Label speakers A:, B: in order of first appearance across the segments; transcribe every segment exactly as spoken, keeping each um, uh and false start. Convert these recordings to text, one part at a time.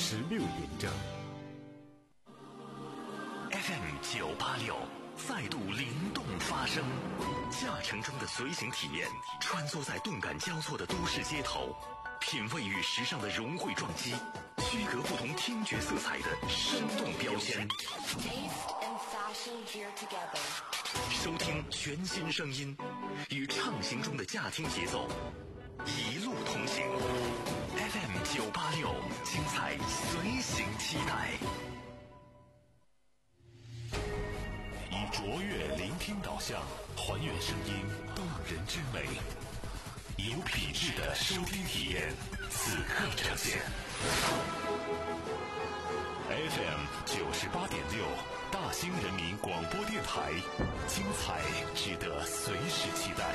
A: 十六点整。
B: F M 九八六再度灵动发声，驾乘中的随行体验，穿梭在动感交错的都市街头，品味与时尚的融汇撞击，区隔不同听觉色彩的生动标签。收听全新声音，与畅行中的驾听节奏，一路同行。F M 九八六，精彩随行期待。以卓越聆听导向，还原声音动人之美，有品质的收听体验，此刻呈现。F M 九十八点六，大兴人民广播电台，精彩值得随时期待。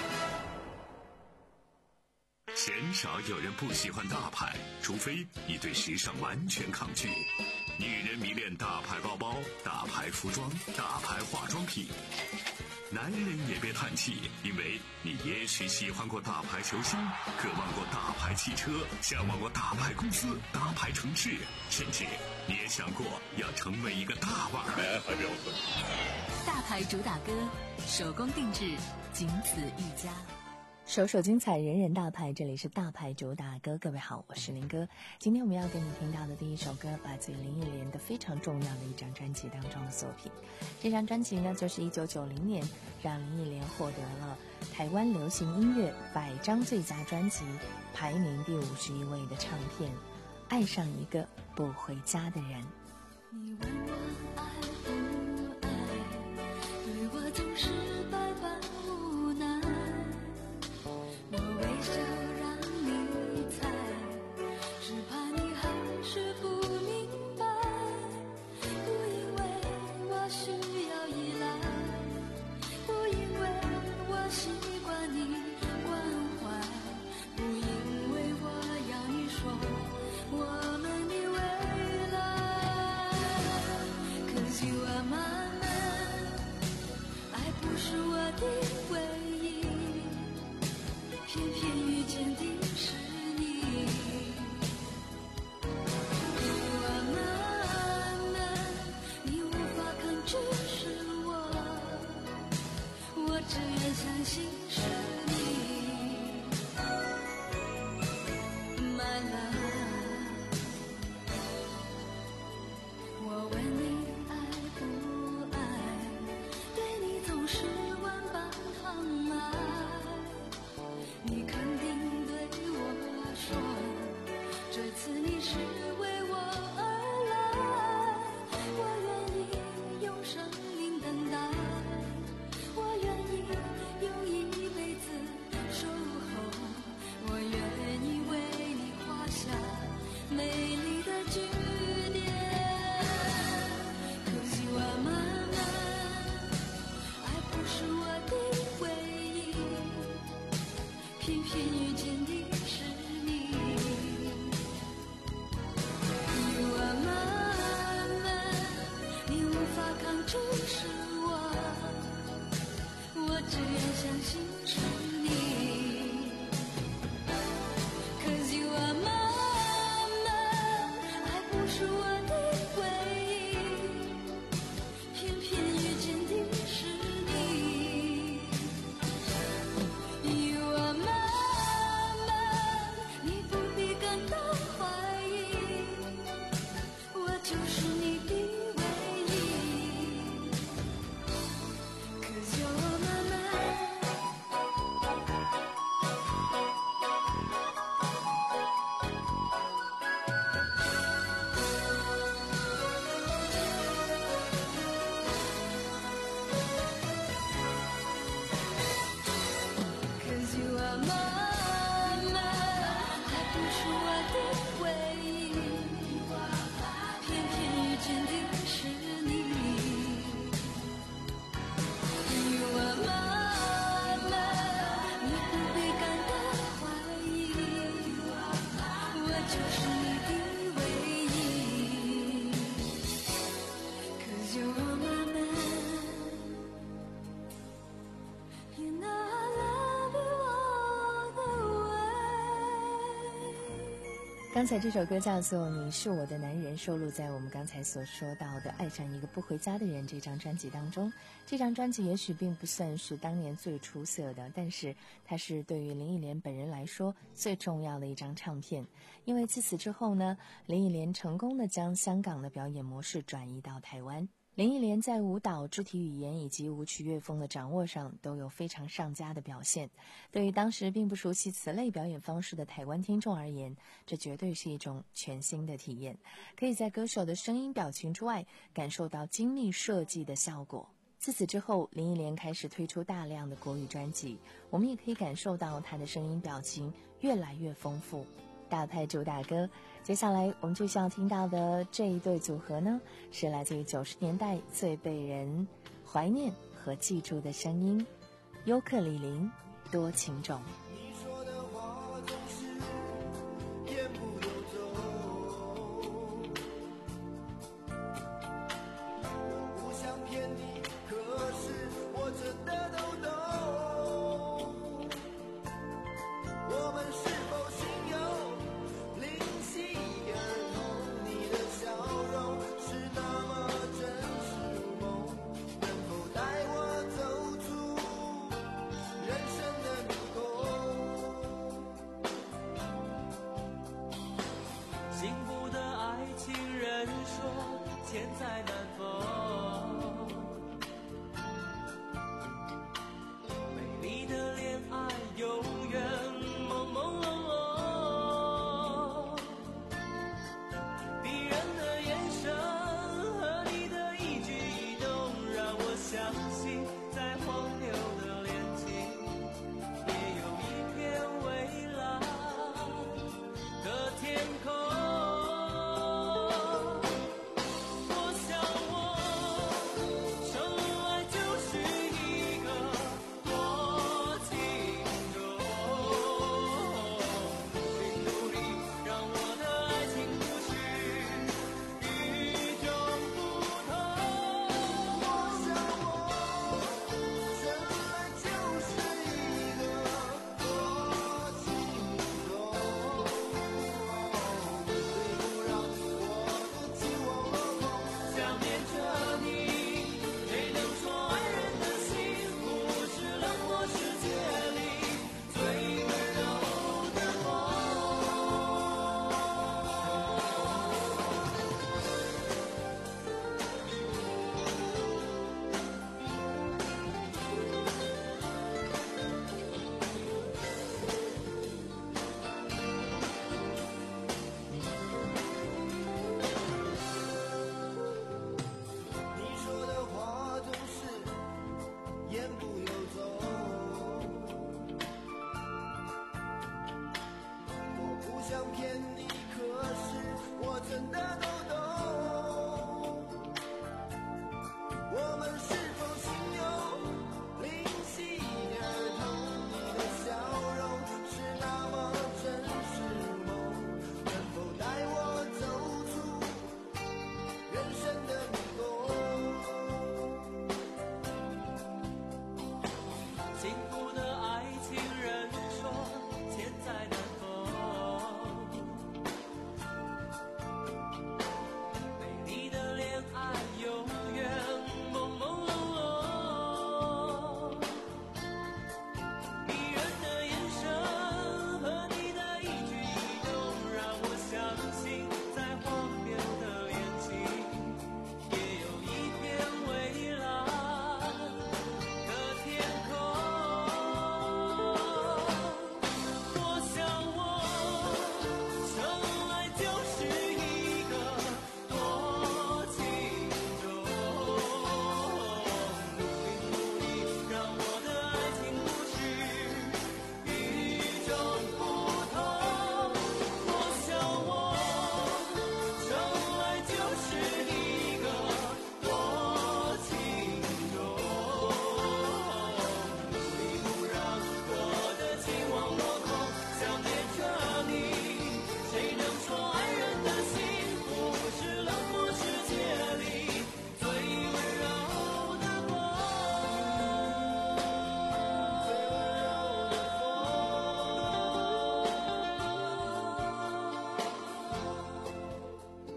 B: 鲜少有人不喜欢大牌，除非你对时尚完全抗拒。女人迷恋大牌包包、大牌服装、大牌化妆品。男人也别叹气，因为你也许喜欢过大牌球星，渴望过大牌汽车，向往过大牌公司、大牌城市，甚至你也想过要成为一个大腕儿。
C: 大牌主打歌，手工定制，仅此一家。
D: 首首精彩，人人大牌，这里是大牌主打歌。各位好，我是林哥。今天我们要给你听到的第一首歌，来自于林忆莲的非常重要的一张专辑当中的作品。这张专辑呢，就是一九九零年让林忆莲获得了台湾流行音乐百张最佳专辑排名第五十一位的唱片《爱上一个不回家的人》。
E: 你问我爱不爱，对我总是百般无奈，我微笑让你猜，只怕你还是不明白，不因为我需要依赖，不因为我习惯你关怀，不因为我要你说我们的未来。可惜我慢慢，爱不是我的唯一，偏偏遇见的是你。我慢慢，你无法抗拒是我，我只愿相信是你。My love， 我问你爱不爱，对你总是万般疼爱，你肯定对我说，这次你是为我而来，我愿意用生命等待，我愿意用一辈子守候，我愿意为你画下美丽的句点。可惜我慢慢，爱不是我的唯一，偏偏遇见的是你。我慢慢，你无法抗拒是我，我只愿相信是你。可惜我慢慢，爱不是我的唯一，偏偏遇见的是你。我慢慢，你不必感到怀疑，我就是你的唯一。可惜我慢慢。
D: 刚才这首歌叫做《你是我的男人》，收录在我们刚才所说到的《爱上一个不回家的人》这张专辑当中。这张专辑也许并不算是当年最出色的，但是它是对于林忆莲本人来说最重要的一张唱片。因为自此之后呢，林忆莲成功的将香港的表演模式转移到台湾。林忆莲在舞蹈、肢体语言以及舞曲乐风的掌握上都有非常上佳的表现。对于当时并不熟悉此类表演方式的台湾听众而言，这绝对是一种全新的体验，可以在歌手的声音表情之外感受到精密设计的效果。自此之后，林忆莲开始推出大量的国语专辑，我们也可以感受到她的声音表情越来越丰富。大派主打歌，接下来我们就需要听到的这一对组合呢，是来自于九十年代最被人怀念和记住的声音，尤克里里多情种。
A: 你说的话总是言不由衷，我不想骗你，可是我真的都懂。我们是否心有灵犀一点通？你的笑容是那么真实如梦，能否带我走出人生的迷宫？幸福的爱情人说千载难逢，美丽的恋爱永远朦朦胧胧，逼人的眼神和你的一举一动，让我相信在荒谬的恋情也有一片蔚蓝的天空。多想我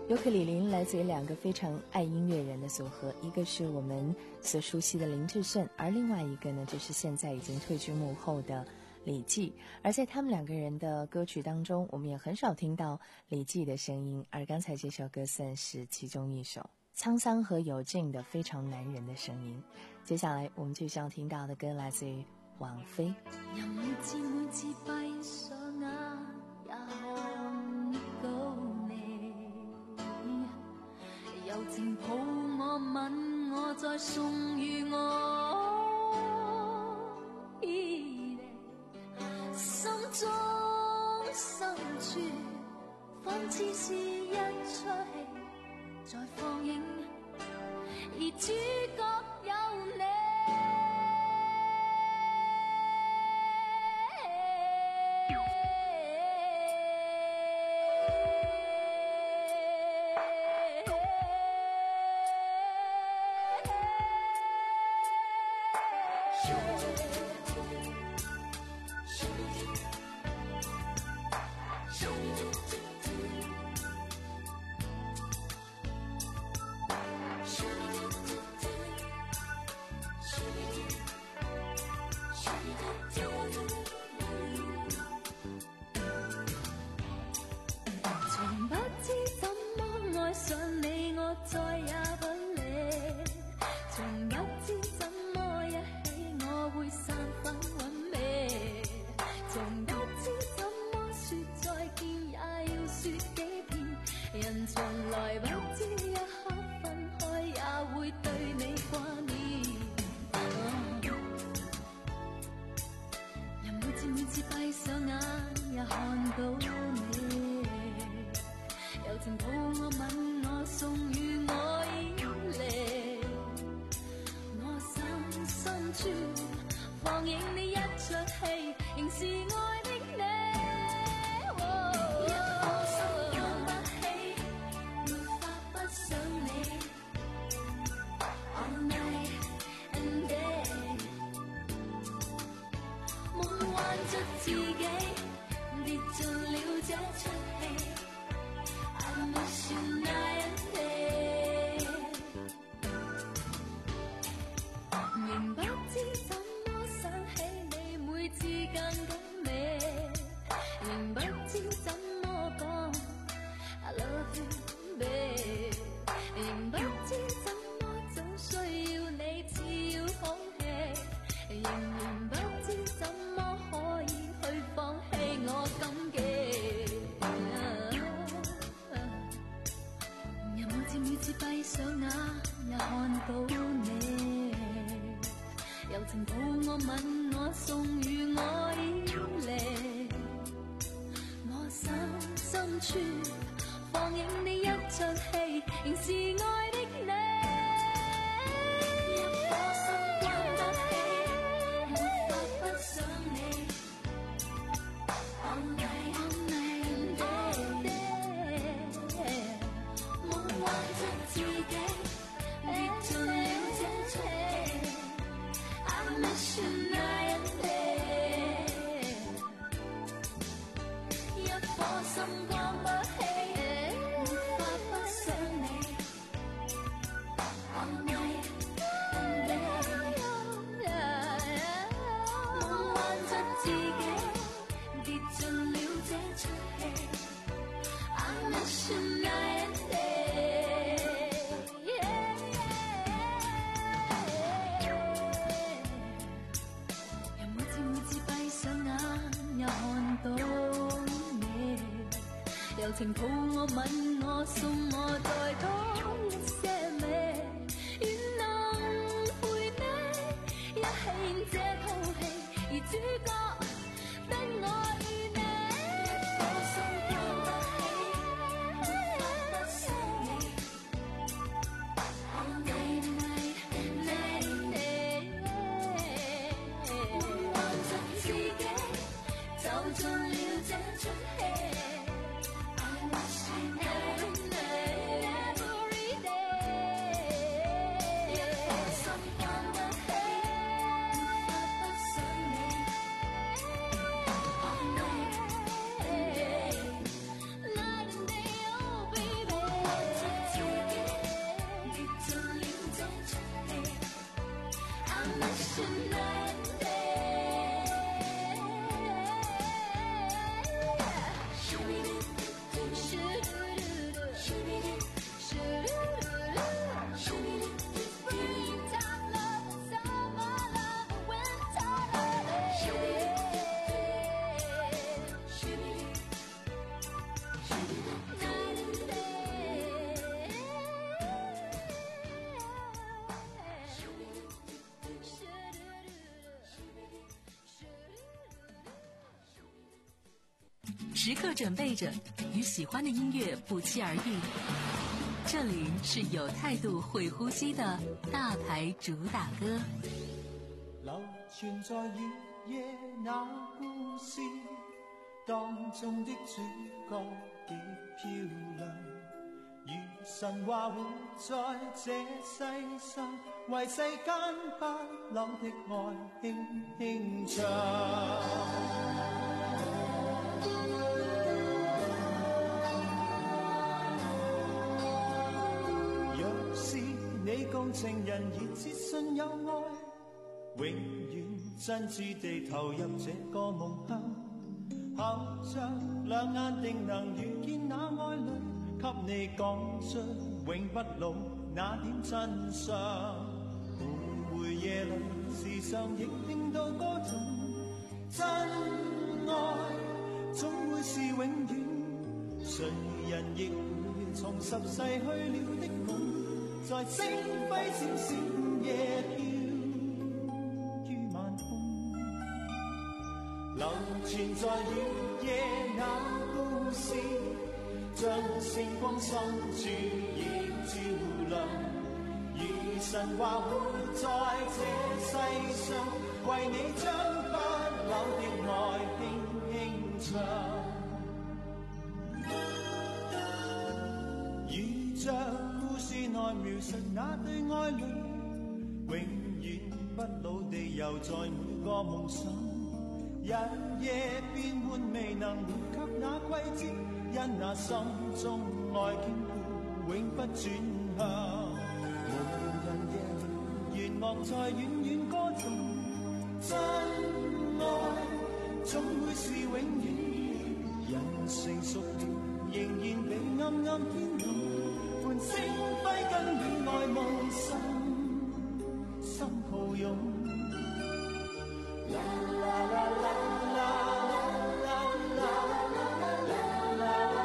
D: 尤克里里来自于两个非常爱音乐人的组合，一个是我们所熟悉的林志炫，而另外一个呢，就是现在已经退居幕后的李记。而在他们两个人的歌曲当中，我们也很少听到李记的声音，而刚才这首歌算是其中一首，沧桑和有劲的非常男人的声音。接下来我们就要听到的歌来自于王菲。
E: 任每次每次閉上眼也看到你，柔情抱我吻我再送予我依離，心中深處仿似是一出戲在放映，而主角有你。柔情抱我吻我送我再多一些美，願能陪你一起演這套戲，而主角的我與你，一顆心關不起，無法不想你。All night night night， 夢幻着自己，走進了這出戲。I wish I never, never
C: 时刻准备着与喜欢的音乐不期而遇。这里是有态度会呼吸的大牌主打歌。
A: 流傳在月夜那故事當中的主角極漂亮，如神話活在這世上，為世間不朽的愛輕輕唱。若是你共情人熱切信有愛，永遠真摯地投入這個夢鄉，靠着兩眼定能遇見那愛侶，給你講出永不老那點真相。每回夜裏時常亦聽到歌頌，真愛總會是永遠，誰人亦會重拾逝去了的夢，在星輝閃閃夜飄流傳在月夜那故事，將星光深處亦照亮，如神話活在這世上，為你將不朽的愛輕輕唱。如着故事內描述那對愛侶，永遠不老地遊在每個夢想，日夜變換未能回及那季節，因那心中愛堅固永不轉向。無人夜裏弦樂在遠遠歌頌，真愛總會是永遠，人成熟了仍然被暗暗牽動，伴星輝跟戀愛夢心心抱擁。La la la la la la la la la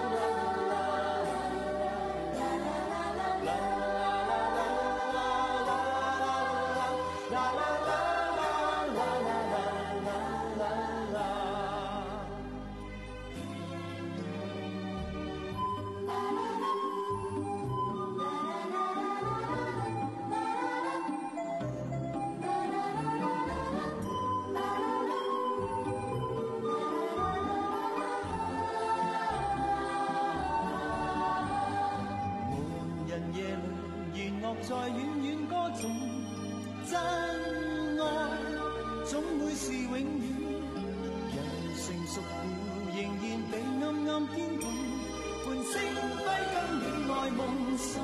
A: 在遠遠歌頌，真愛總會是永遠，人成熟了仍然被暗暗牽動，伴星輝跟戀愛夢心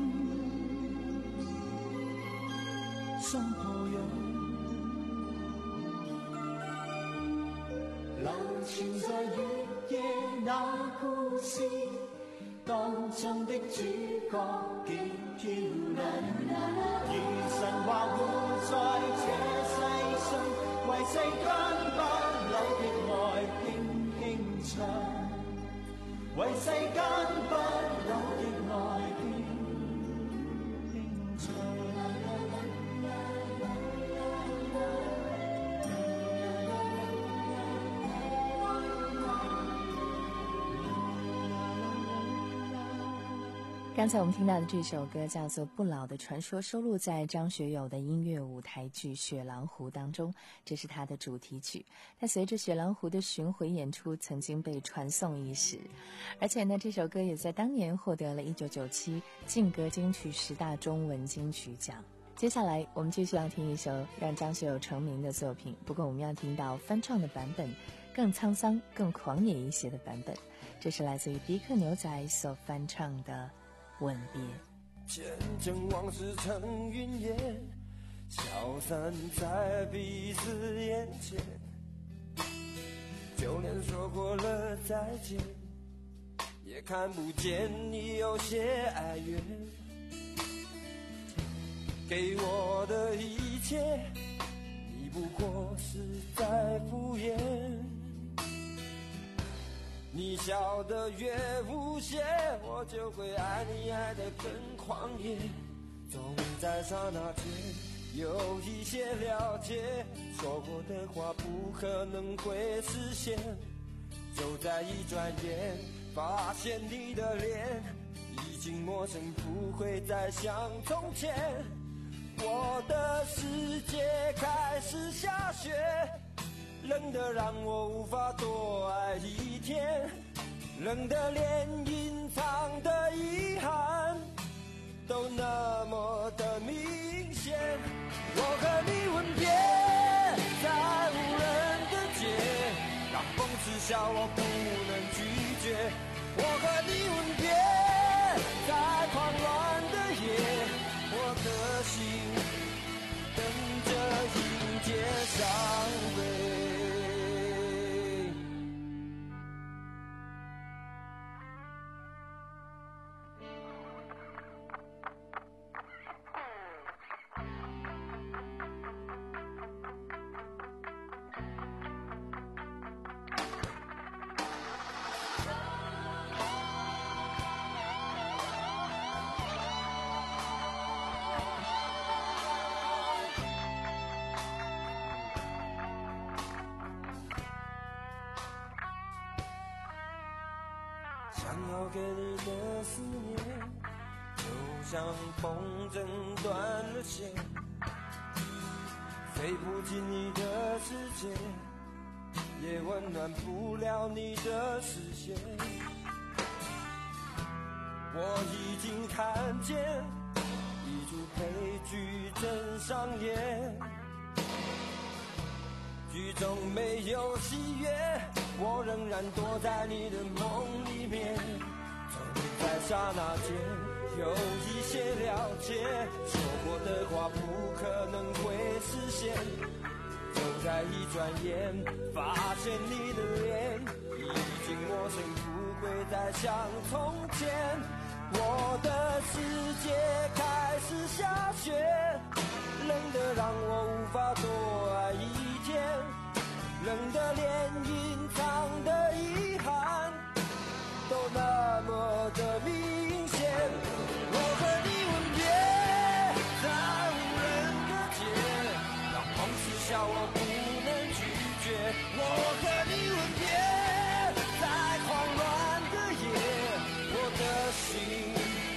A: 心抱擁。流傳在月夜那故事當中的主角極漂亮，如神話活在這世上，為世間不朽的愛輕輕唱，為世間不朽的愛輕輕唱。
D: 刚才我们听到的这首歌叫做《不老的传说》，收录在张学友的音乐舞台剧《雪狼湖》当中，这是它的主题曲。它随着雪狼湖的巡回演出曾经被传颂一时，而且呢，这首歌也在当年获得了一九九七劲歌金曲十大中文金曲奖。接下来我们继续要听一首让张学友成名的作品，不过我们要听到翻唱的版本，更沧桑更狂野一些的版本，这是来自于迪克牛仔所翻唱的吻别。
F: 前尘往事成云烟，消散在彼此眼前，就连说过了再见，也看不见你有些哀怨。给我的一切，你不过是在敷衍，你笑得越无邪，我就会爱你爱得更狂野。总在刹那间有一些了解，说过的话不可能会实现， 就在一转眼，发现你的脸已经陌生，不会再像从前。我的世界开始下雪，冷得让我无法多爱一天，冷得连隐藏的遗憾都那么的明显。我和你吻别在无人的街，让风痴笑我不能拒绝。我和你吻别在狂乱的夜，我的心等着迎接伤悲。想要给你的思念，就像风筝断了线，飞不进你的世界，也温暖不了你的视线。我已经看见一出悲剧正上演，剧中没有喜悦，我仍然躲在你的梦里面。总在刹那间有一些了解，说过的话不可能会实现。就在一转眼，发现你的脸已经陌生，不会再像从前。我的世界开始下雪，冷得让我无法多爱一天，冷得连隐藏的遗憾都那么的明显。我和你吻别在无人的街，让风痴笑我不能拒绝。我和你吻别在狂乱的夜，我的心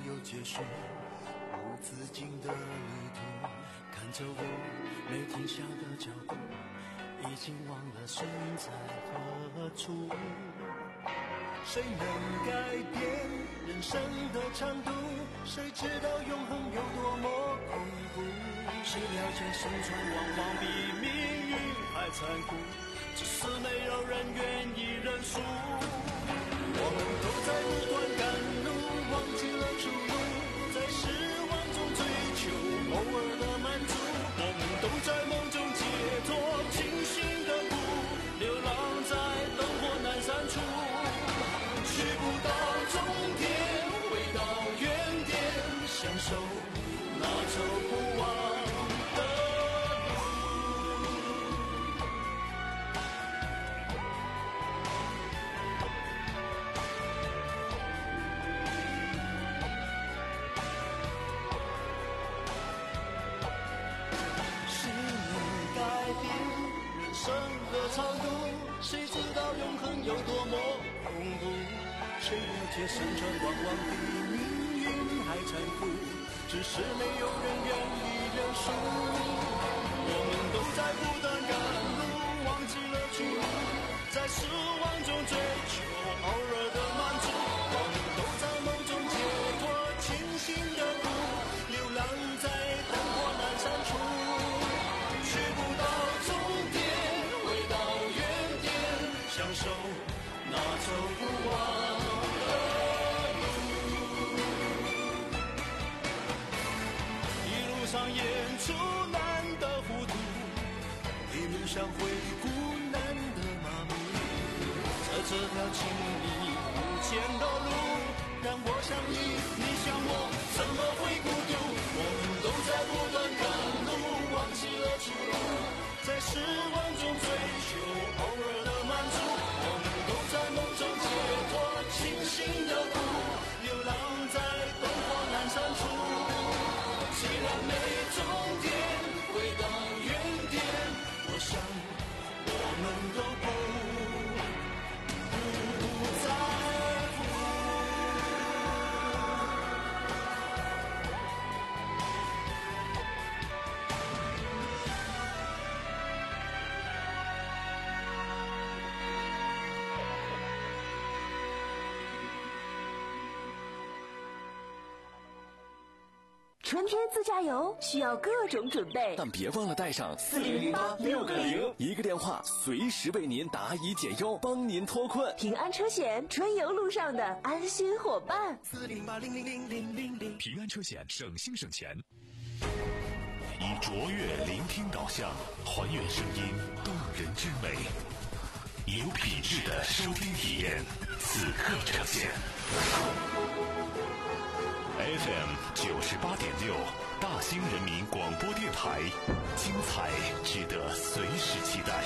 A: 有结束，无止境的旅途，看着我没停下的脚步，已经忘了身在何处。谁能改变人生的长度？谁知道永恒有多么恐怖？谁了解生存往往比命运还残酷，只是没有人愿意认输。我们都在不断赶路，忘记了出路，在失望中追求偶尔的满足。我们都在梦中解脱，清醒的不流浪在灯火阑珊处，去不到终点，回到原点，享受那走不完的路。谁能改变人生的长度？谁知道永恒有多么恐怖？谁了解生存往往比命运还残酷，只是没有人愿意认输。我们都在不断赶路，忘记了出路，在失望中追求偶尔的满足。我们都在梦中解脱，清醒的不流浪在灯火阑珊处，去不到终点，回到原点，享受那走不完的路。一路上演出难的糊涂，一路上回顾难的麻木，在这条情里无间的路，让我想你，你想我，怎么会孤独？我们都在不断赶路，忘记了出路，在失望中追求偶尔的满足。我们都在梦中解脱，清醒的不流浪在灯火阑珊处。既然没终点，回到原点，我想我们都不不在乎。
G: 春天自驾游需要各种准备，
H: 但别忘了带上
G: 四零零八六个零，
H: 一个电话随时为您答疑解忧，帮您脱困。
G: 平安车险，春游路上的安心伙伴。
A: 四零八零零零零零零，
B: 平安车险，省心省钱。以卓越聆听导向，还原声音动人之美，有品质的收听体验，此刻呈现。F M 九十八点六，大兴人民广播电台，精彩值得随时期待。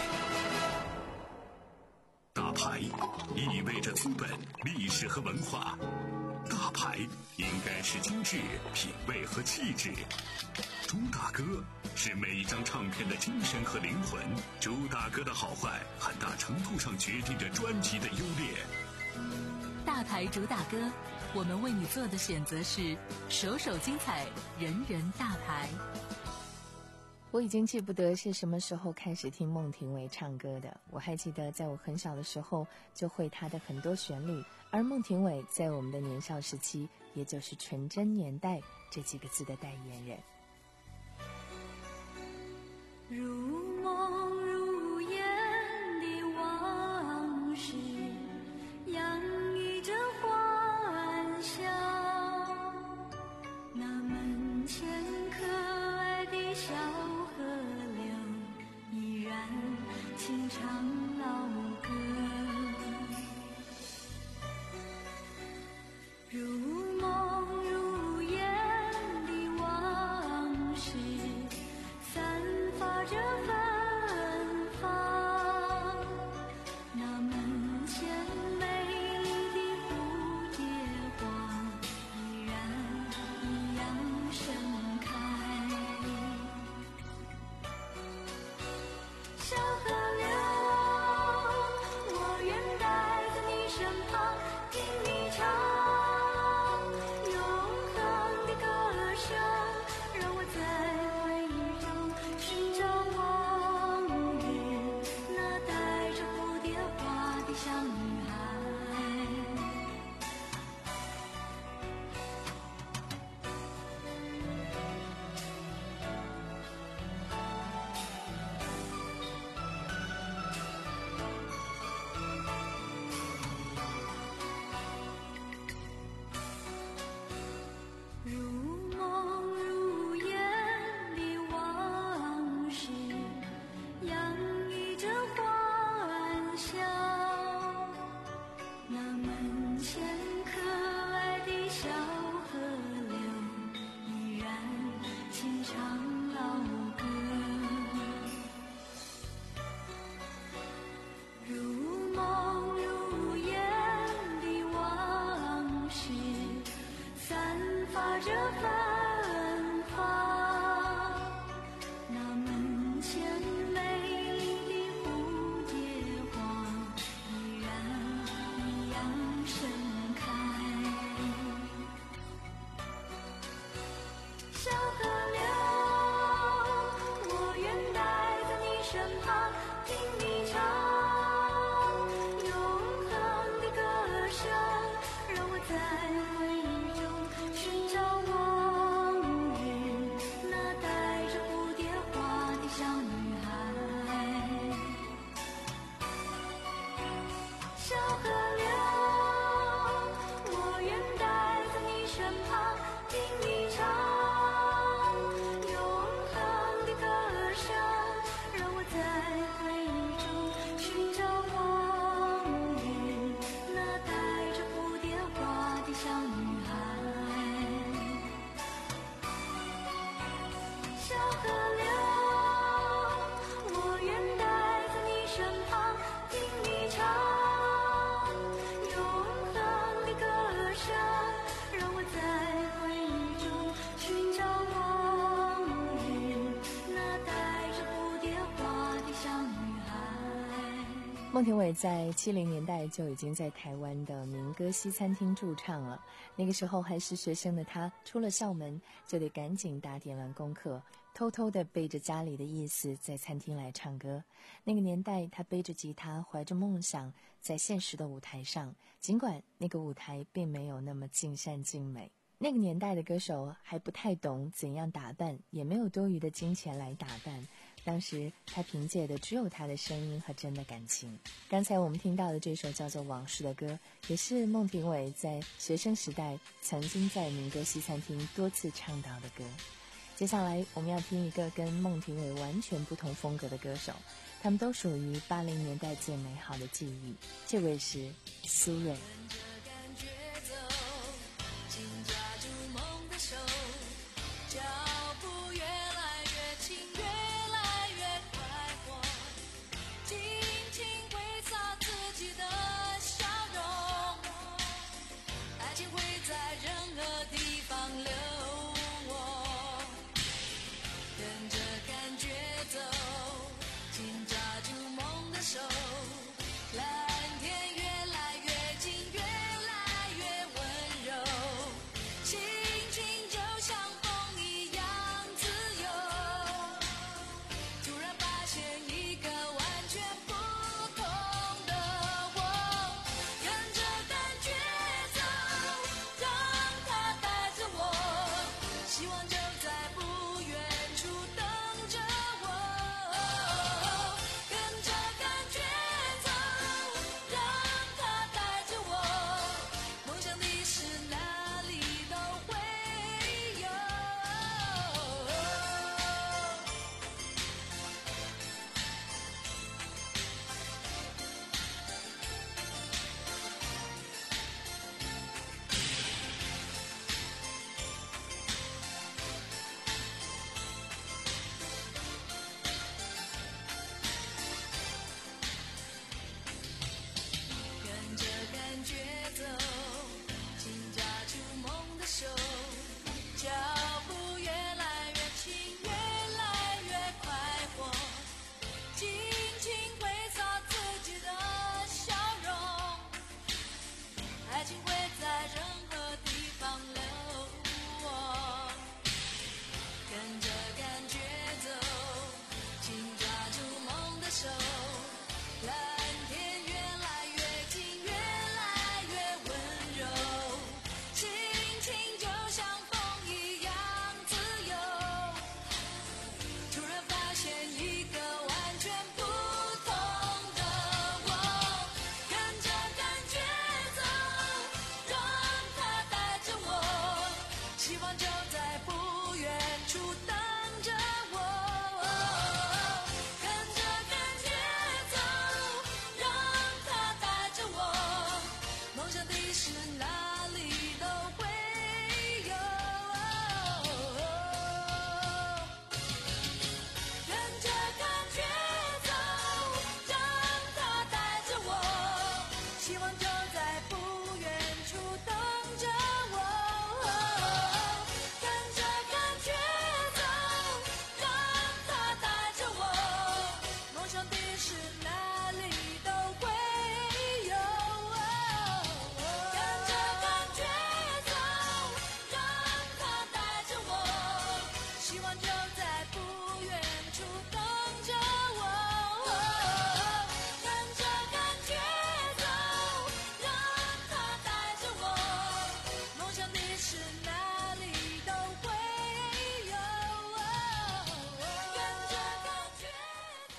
B: 大牌意味着资本、历史和文化，大牌应该是精致、品味和气质。朱大哥是每一张唱片的精神和灵魂，朱大哥的好坏很大程度上决定着专辑的优劣。
C: 大牌主打歌，我们为你做的选择是首首精彩，人人大牌。
D: 我已经记不得是什么时候开始听孟庭苇唱歌的，我还记得在我很小的时候就会她的很多旋律，而孟庭苇在我们的年少时期，也就是纯真年代这几个字的代言人。
E: 如梦如烟的往事，洋溢着欢笑。那门前可爱的小河流，依然轻唱老歌。如梦如烟的往事，散发着繁发着芬芳，那门前美丽的蝴蝶花依然一样盛开。小河流，我愿待在你身旁，听你唱永恒的歌声，让我在回忆中寻找往日那带着蝴蝶花的小女孩。小河流，我愿待在你身旁，听你唱永恒的歌声，让我在回忆中寻找往日那带着蝴蝶花的小女孩。小河流，我愿待在你身旁，听你唱永恒的歌声，让我在回忆中寻找往日那带着蝴蝶花的小女孩。
D: 孟庭苇在七零年代就已经在台湾的民歌西餐厅驻唱了。那个时候还是学生的他，出了校门就得赶紧打点完功课，偷偷地背着家里的意思在餐厅来唱歌。那个年代，他背着吉他，怀着梦想，在现实的舞台上，尽管那个舞台并没有那么尽善尽美。那个年代的歌手还不太懂怎样打扮，也没有多余的金钱来打扮。当时他凭借的只有他的声音和真的感情。刚才我们听到的这首叫做《往事》的歌，也是孟庭苇在学生时代曾经在民歌西餐厅多次唱到的歌。接下来我们要听一个跟孟庭苇完全不同风格的歌手，他们都属于八零年代最美好的记忆。这位是苏芮。
E: 脚步越来越轻，越来越快活，尽情挥洒自己的笑容，爱情会在任何地方流淌，跟着感觉走，紧抓住梦的手，蓝天越来越近，越来越温柔，心情就像风一样自由，突然发现一个完全不同的我，跟着感觉走，让它带着我，希望就在不远处等着我，跟着感觉走，让它带着我，梦想的事哪里都会有。跟着感觉走，紧抓住梦的手，脚步越来越轻，越来越快活，尽情挥洒自己的笑容，爱情会在任何地方流淌，跟着感觉走，紧抓住梦的手，蓝天越来越近，越来越温柔，心情就像风一样自由，突然发现一个完全不同的我，跟着感觉走，让它带着我，希望就在不远处等着我，跟着感觉走，让它带着我，梦想的事哪里都会有，跟着感觉走，让它带着我，希望就在不远处等着我，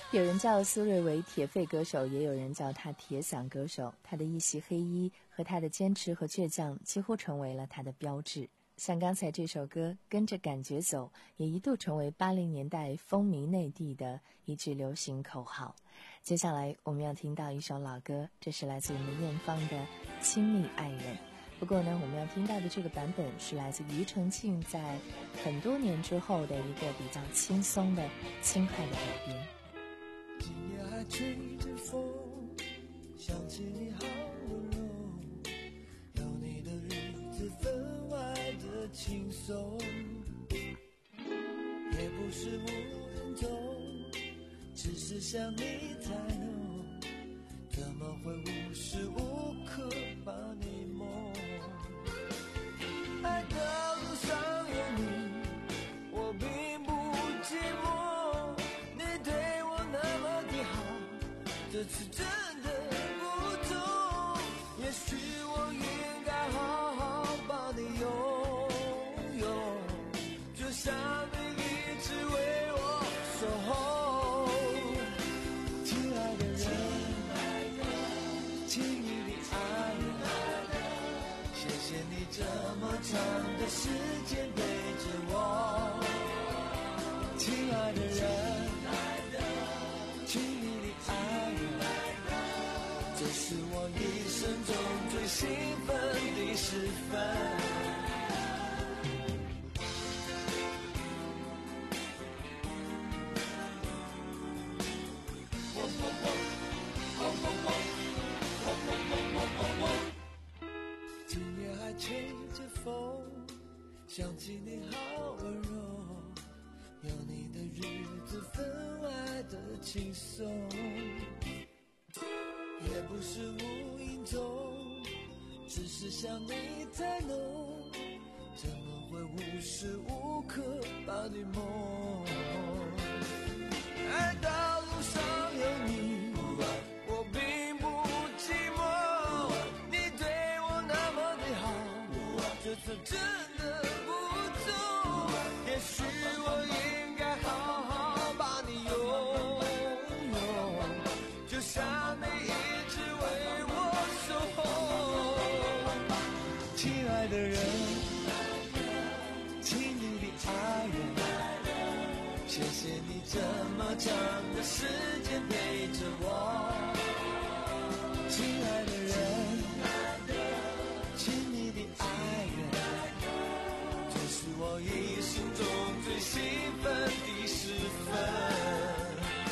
D: 有人叫苏芮为铁肺歌手，也有人叫他铁嗓歌手。他的一袭黑衣和他的坚持和倔强几乎成为了他的标志。像刚才这首歌《跟着感觉走》，也一度成为八零年代风靡内地的一句流行口号。接下来我们要听到一首老歌，这是来自于梅艳芳的《亲密爱人》。不过呢，我们要听到的这个版本是来自庾澄庆在很多年之后的一个比较轻松的轻快的改编。
F: 今夜还吹着风，想起你好温柔，有你的日子分外的轻松，也不是无人懂，只是想你太浓，怎么会无时无刻把你梦？爱的路上有你，我并不寂寞，你对我那么的好，这次真的不同，也许我应该好好把你拥有，就像你一直为我守候。亲爱的人，亲密的爱人，谢谢你这么长的时间陪着我。亲爱的人，亲密的爱人，这是我一生中最兴奋的时分。今夜还吹着风，想起你好温柔，有你的日子分外的轻松，也不是无影踪，只是想你太浓，怎么会无时无刻把你梦？爱到路上有你，我并不寂寞，你对我那么的好，这次真的不错，也许我应该好好把你拥有，就像你一直为我守候。亲爱的人，亲密的爱人，谢谢你这么长的时间陪着我。亲爱的人，亲密的爱人，这是我一生中最兴奋的时分。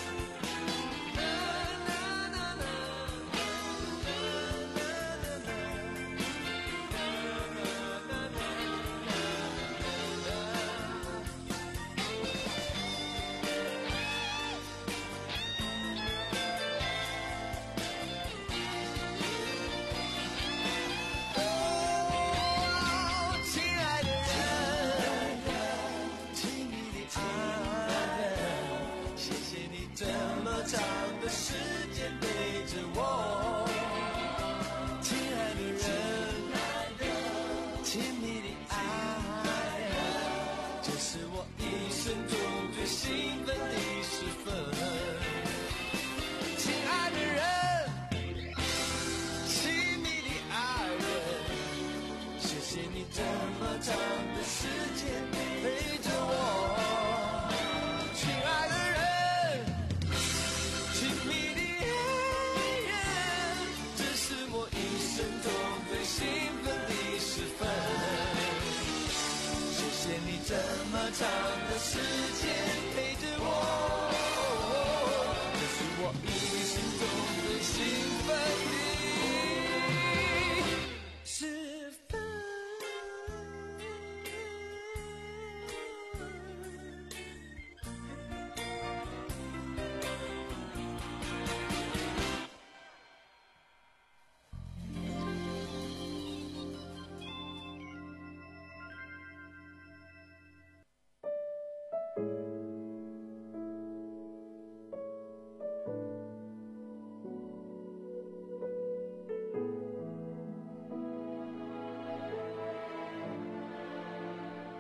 F: 时间陪着我，亲爱的人，亲密的爱人，这是我一生中最兴奋的时分。亲爱的人，亲密的爱人，谢谢你这么长的时间陪着我。亲爱的人，亲密的爱人，这是我一生中最兴奋的时分。谢谢你这么长的时间陪着我，这是我一生中最兴奋的时分。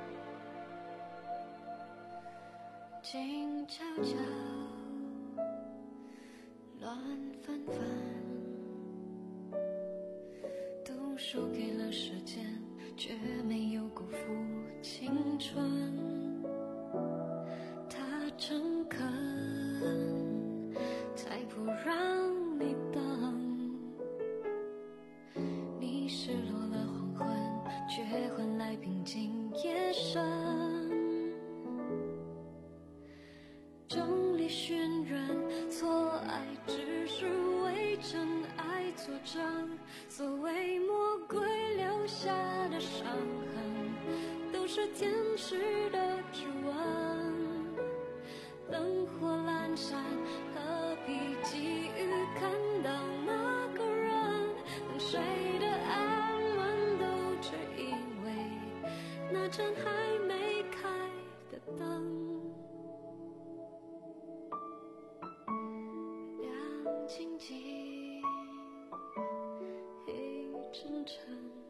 E: 静悄悄， 纷纷，都输给了时间，却没有辜负青春。他诚恳，才不让你等。你失落了黄昏，却换来平静夜深。众里寻人，错爱只是为真爱作证。所谓魔鬼留下的伤痕，都是天使的指纹。灯火阑珊，何必急于看到那个人？等谁的安稳，都只因为那盏还没开的灯。亮晶晶，黑沉沉。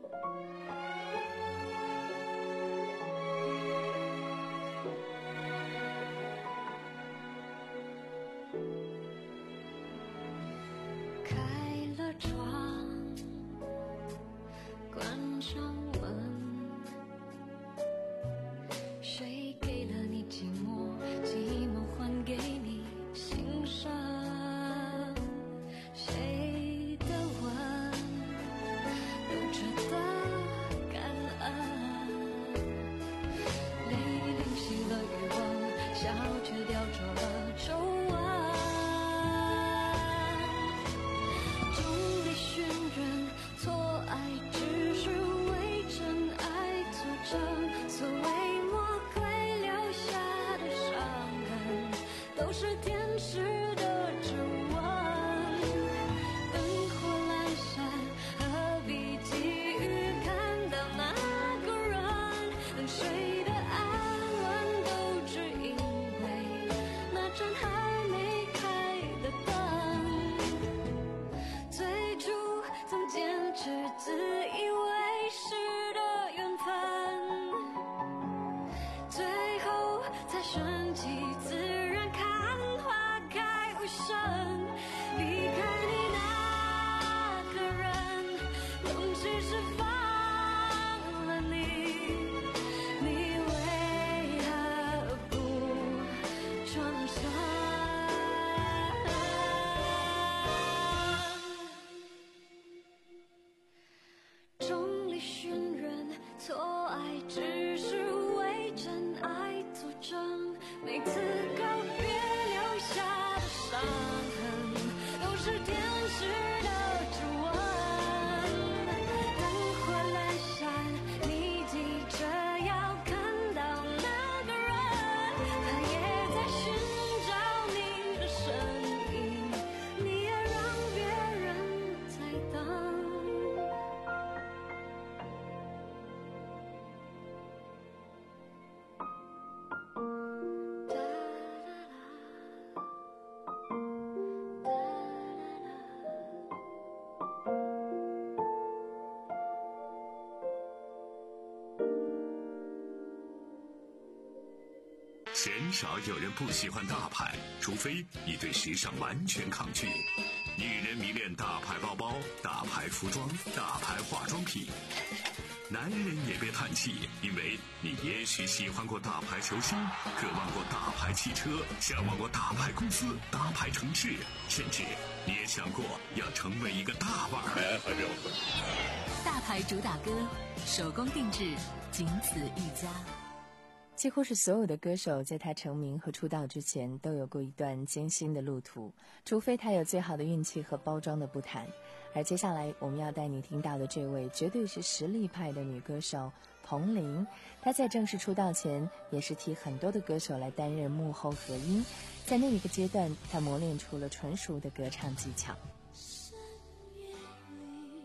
B: 鲜少有人不喜欢大牌，除非你对时尚完全抗拒。女人迷恋大牌包包、大牌服装、大牌化妆品。男人也别叹气，因为你也许喜欢过大牌球星，渴望过大牌汽车，向往过大牌公司、大牌城市，甚至你也想过要成为一个大腕儿。
C: 大牌主打歌，手工定制，仅此一家。
D: 几乎是所有的歌手在他成名和出道之前都有过一段艰辛的路途，除非他有最好的运气和包装的不谈。而接下来我们要带你听到的这位绝对是实力派的女歌手彭羚，她在正式出道前也是替很多的歌手来担任幕后和音，在那一个阶段她磨练出了纯熟的歌唱技巧。
E: 深夜里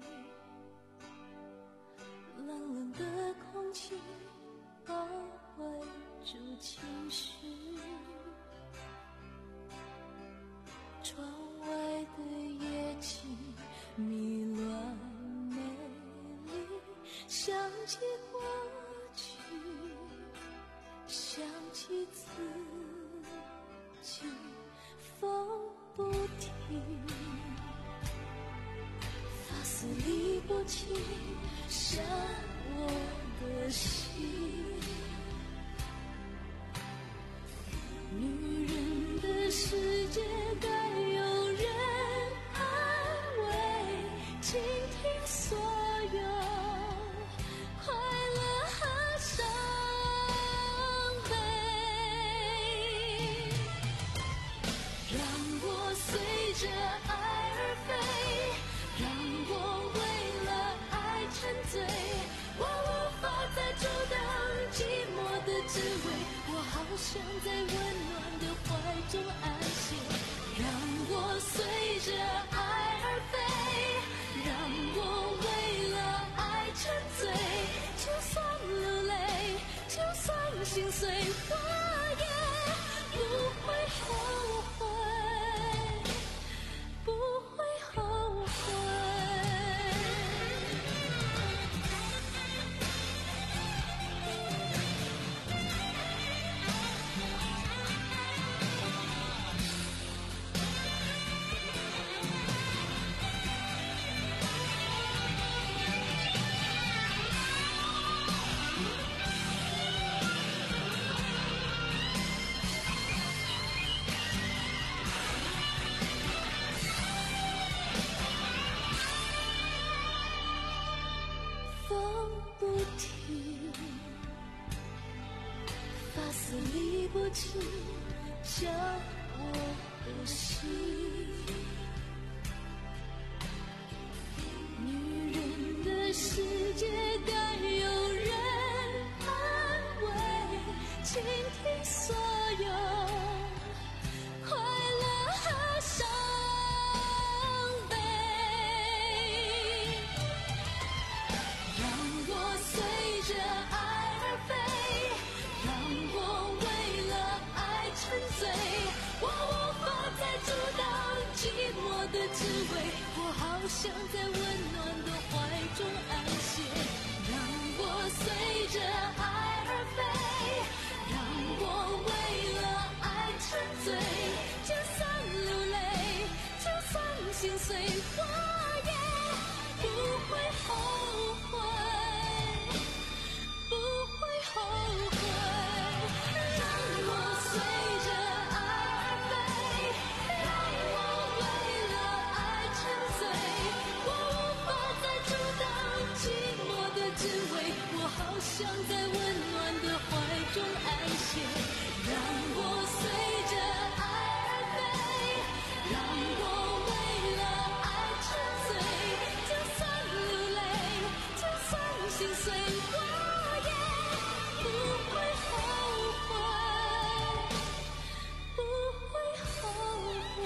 E: 冷冷的空气包围住情绪，窗外的夜景迷乱美丽，想起过去，想起自己，风不停，发丝理不清伤我的心。女人的世界该有人安慰，倾听所有快乐和伤悲。让我随着爱而飞，让我为了爱沉醉，我无法再阻挡寂寞的滋味，我好想在温暖的怀中安歇。让我随着爱而飞，让我为了爱沉醉，就算流泪，就算心碎，我也不会后悔，不会后悔。风不停，发丝理不清将我的心。女人的世界该有人安慰，倾听所有快乐和伤悲。让我随着爱而飞，让我为了爱沉醉，我无法再阻挡寂寞的滋味，我好想在温暖的怀中安歇。让我随着爱而飞，让我为了爱沉醉，就算流泪，就算心碎，我也不会后悔，不会后悔。让我随着爱而飞，让我为了爱沉醉，我无法再阻挡寂寞的滋味，我好想在温暖的怀中安歇。让我随着爱而飞，让我为了爱沉醉，就算流泪，就算心碎，我也不会后悔，不会后悔。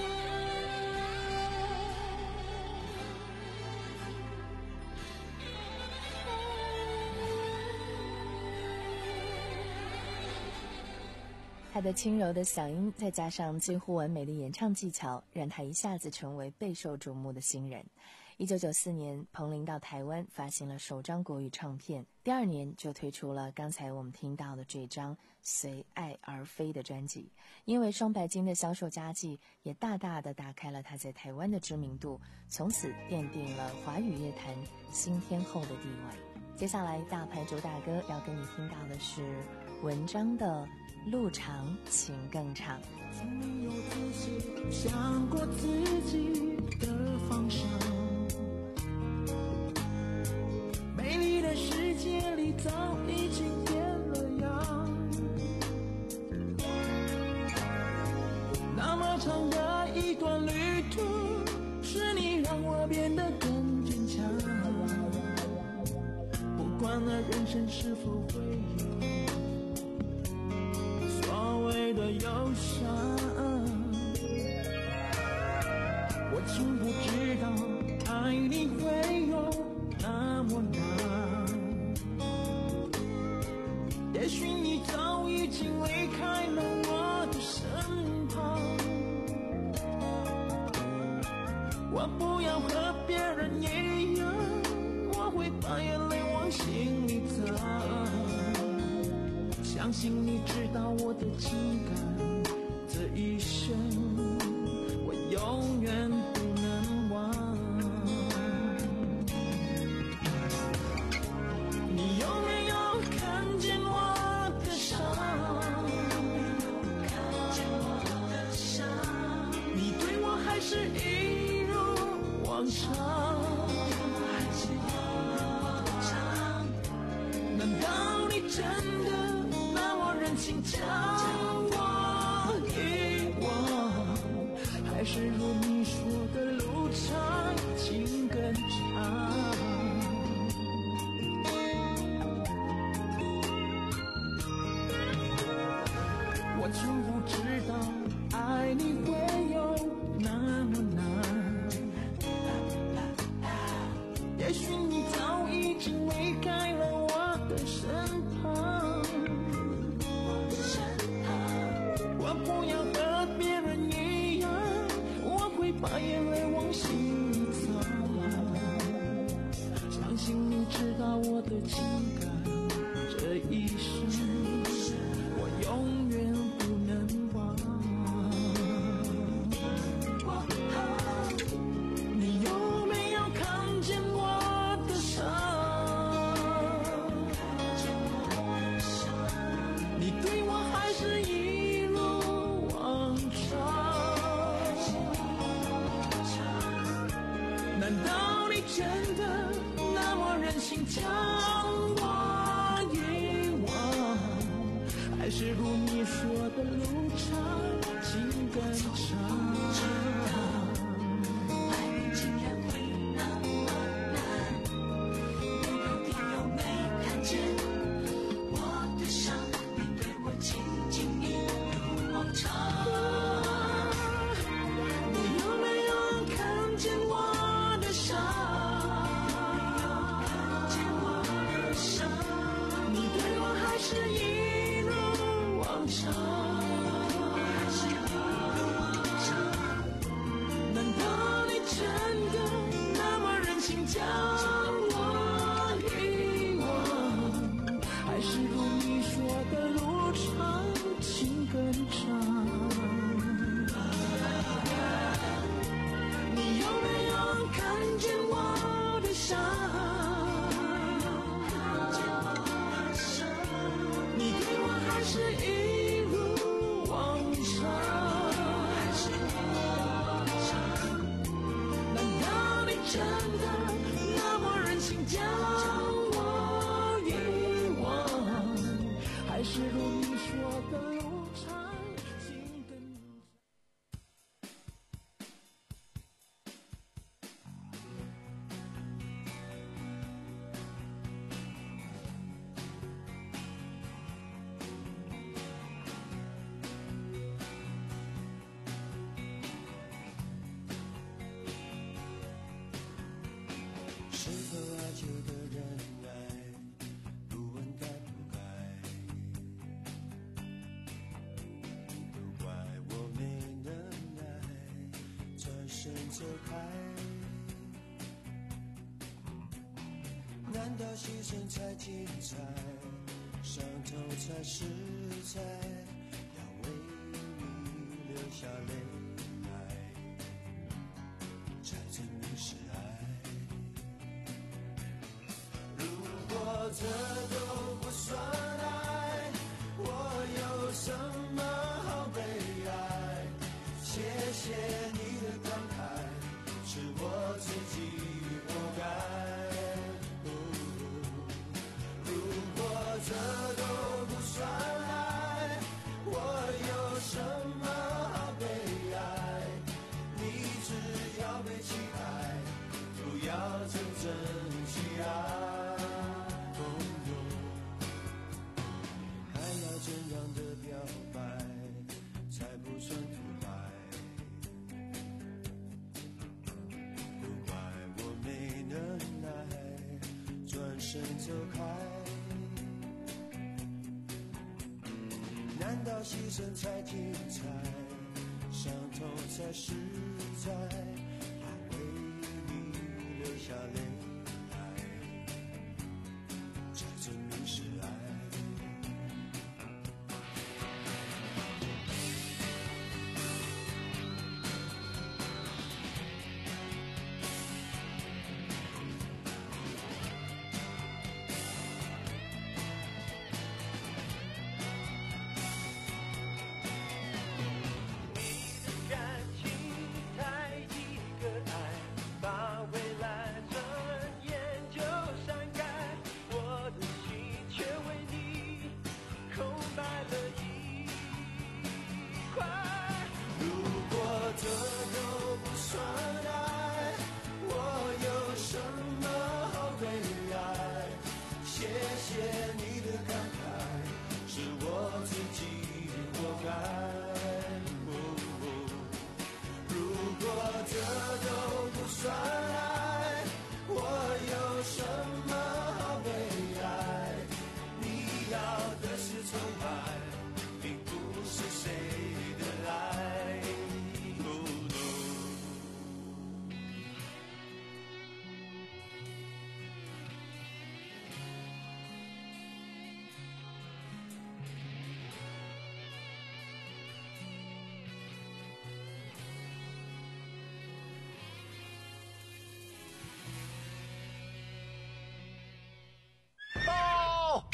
D: 他的轻柔的嗓音，再加上近乎完美的演唱技巧，让他一下子成为备受瞩目的新人。一九九四年，彭羚到台湾发行了首张国语唱片，第二年就推出了刚才我们听到的这张《随爱而飞》的专辑。因为双白金的销售佳绩，也大大的打开了他在台湾的知名度，从此奠定了华语乐坛新天后的地位。接下来大牌主打歌要跟你听到的是文章的路长情更长。
I: 从没有仔细想过自己的方向，美丽的世界里早已经变了样，那么长的一段旅途，是你让我变得更坚强，不管那人生是否会有所谓的忧伤，我从不知道爱你会有那么难，也许你早已经离开了我的身旁，我不要和别人一样，我会把眼泪往心里藏，相信你知道我的情感，这一生我永远不能忘。你有没有看见我的伤？你对我还是一如往常？难道你真的那么忍心将我遗忘？还是如你说的路长情更长？我从不知道爱你会有那么难，也许你早已经离开了我的身旁。我不要和别人一样，我会把眼泪往心里藏。相信你知道我的情感，这一生我永远不能忘。你有没有看见我的伤？你对我还是一如往常？难道你真的那么忍心将我遗忘？还是如你说的路长情更长？
F: 走开，难道牺牲才精彩，伤痛才实在，要为你流下泪来，才证明是爱。如果这都不算爱，我有什么好悲哀？谢谢你的慷慨，是我自己活该。哦、如果这都不算爱，我有什么好悲哀？你只要被期待，不要真正去爱。哦、还要怎样的表白，才不算土白？身走开，难道牺牲才精彩，伤痛才实在，要为你流下泪来，才证明是爱。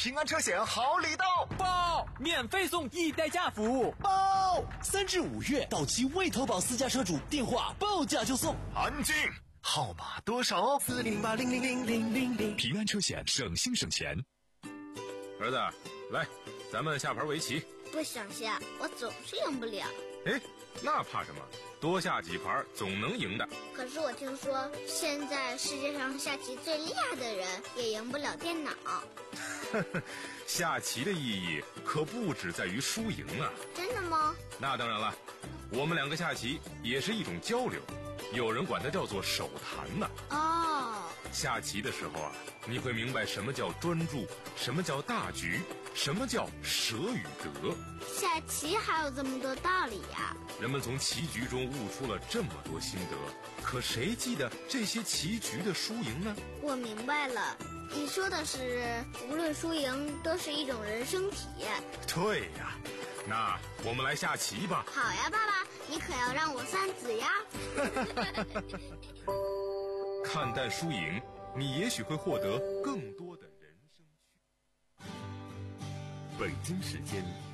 J: 平安车险好礼到，
K: 报免费送一代驾服务，
L: 报三至五月到期未投保私家车主电话报价就送。
J: 安静，号码多少？
M: 四零八零零零零零零。
B: 平安车险，省心省钱。
N: 儿子，来，咱们下盘围棋。
O: 不想下，我总是赢不了。
N: 哎，那怕什么？多下几盘总能赢的。
O: 可是我听说，现在世界上下棋最厉害的人也赢不了电脑。
N: 下棋的意义可不只在于输赢啊！
O: 真的吗？
N: 那当然了，我们两个下棋也是一种交流，有人管它叫做手谈呢。
O: 哦，
N: 下棋的时候啊，你会明白什么叫专注，什么叫大局，什么叫舍与得。
O: 下棋还有这么多道理呀！
N: 人们从棋局中悟出了这么多心得，可谁记得这些棋局的输赢呢？
O: 我明白了，你说的是无论输赢都是一种人生体验。
N: 对呀，那我们来下棋吧。
O: 好呀，爸爸，你可要让我三子呀。
N: 看淡输赢，你也许会获得更多的人生趣。
B: 北京时间